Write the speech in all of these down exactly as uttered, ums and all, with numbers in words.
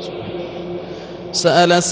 سأل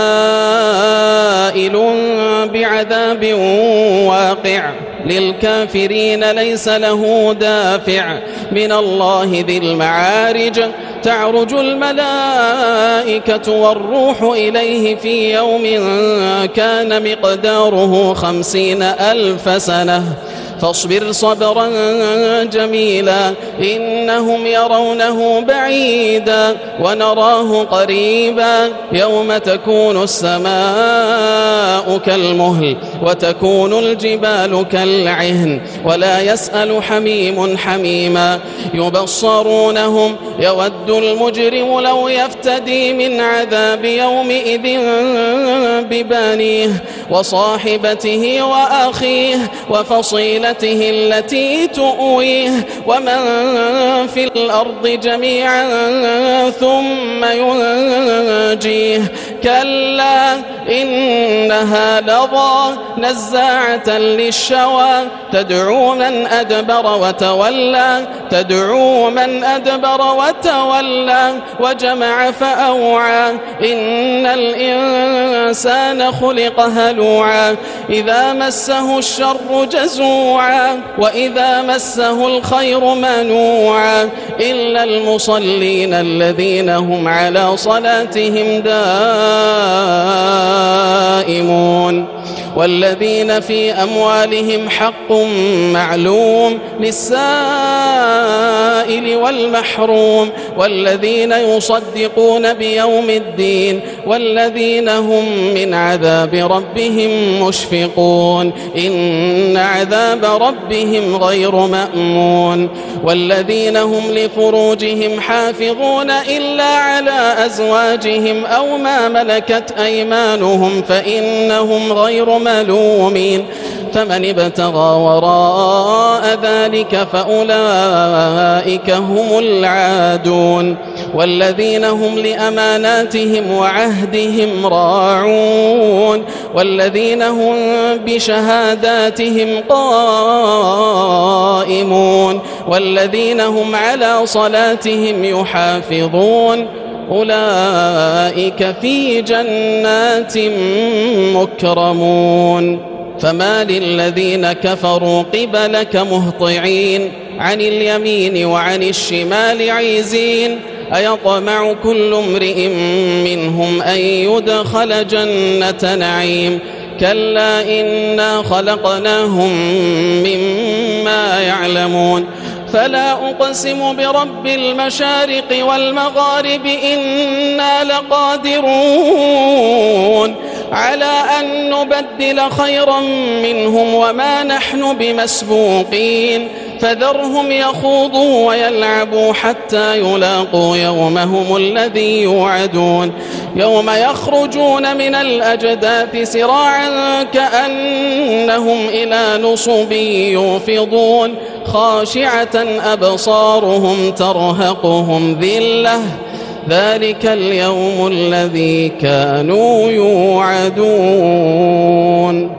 سائل بعذاب واقع للكافرين ليس له دافع من الله ذي المعارج تعرج الملائكة والروح إليه في يوم كان مقداره خمسين ألف سنة فاصبر صبرا جميلا إنهم يرونه بعيدا ونراه قريبا يوم تكون السماء كالمهل وتكون الجبال كالعهن ولا يسأل حميم حميما يبصرونهم يود المجرم لو يفتدي من عذاب يومئذ ببانيه وصاحبته وأخيه وفصيلته التي تؤويه ومن في الأرض جميعا ثم ينجيه كلا إنها لظى نزاعة للشوى تدعو من أدبر وتولى تدعو من أدبر وتولى وجمع فأوعى إن الإنسان خلق هلوعا إذا مسه الشر جزوعا وإذا مسه الخير منوعا إلا المصلين الذين هم على صلاتهم دائمون والذين في أموالهم حق معلوم للسائل والمحروم والذين يصدقون بيوم الدين والذين هم من عذاب ربهم مشفقون إن عذاب ربهم غير مأمون والذين هم لفروجهم حافظون إلا على أزواجهم أو ما ملكت أيمانهم فإنهم غير ملومين فمن ابتغى وراء ذلك فأولئك هم العادون والذين هم لأماناتهم وعهدهم راعون والذين هم بشهاداتهم قائمون والذين هم على صلاتهم يحافظون أولئك في جنات مكرمون فما للذين كفروا قبلك مهطعين عن اليمين وعن الشمال عزين أيطمع كل امرئ منهم أن يدخل جنة نعيم كلا إنا خلقناهم مما يعلمون فلا أقسم برب المشارق والمغارب إنا لقادرون على أن نبدل خيرا منهم وما نحن بمسبوقين فذرهم يخوضوا ويلعبوا حتى يلاقوا يومهم الذي يوعدون يوم يخرجون من الأجداث سراعا كأنهم إلى نصب يوفضون خاشعة أبصارهم ترهقهم ذلة ذلك اليوم الذي كانوا يوعدون.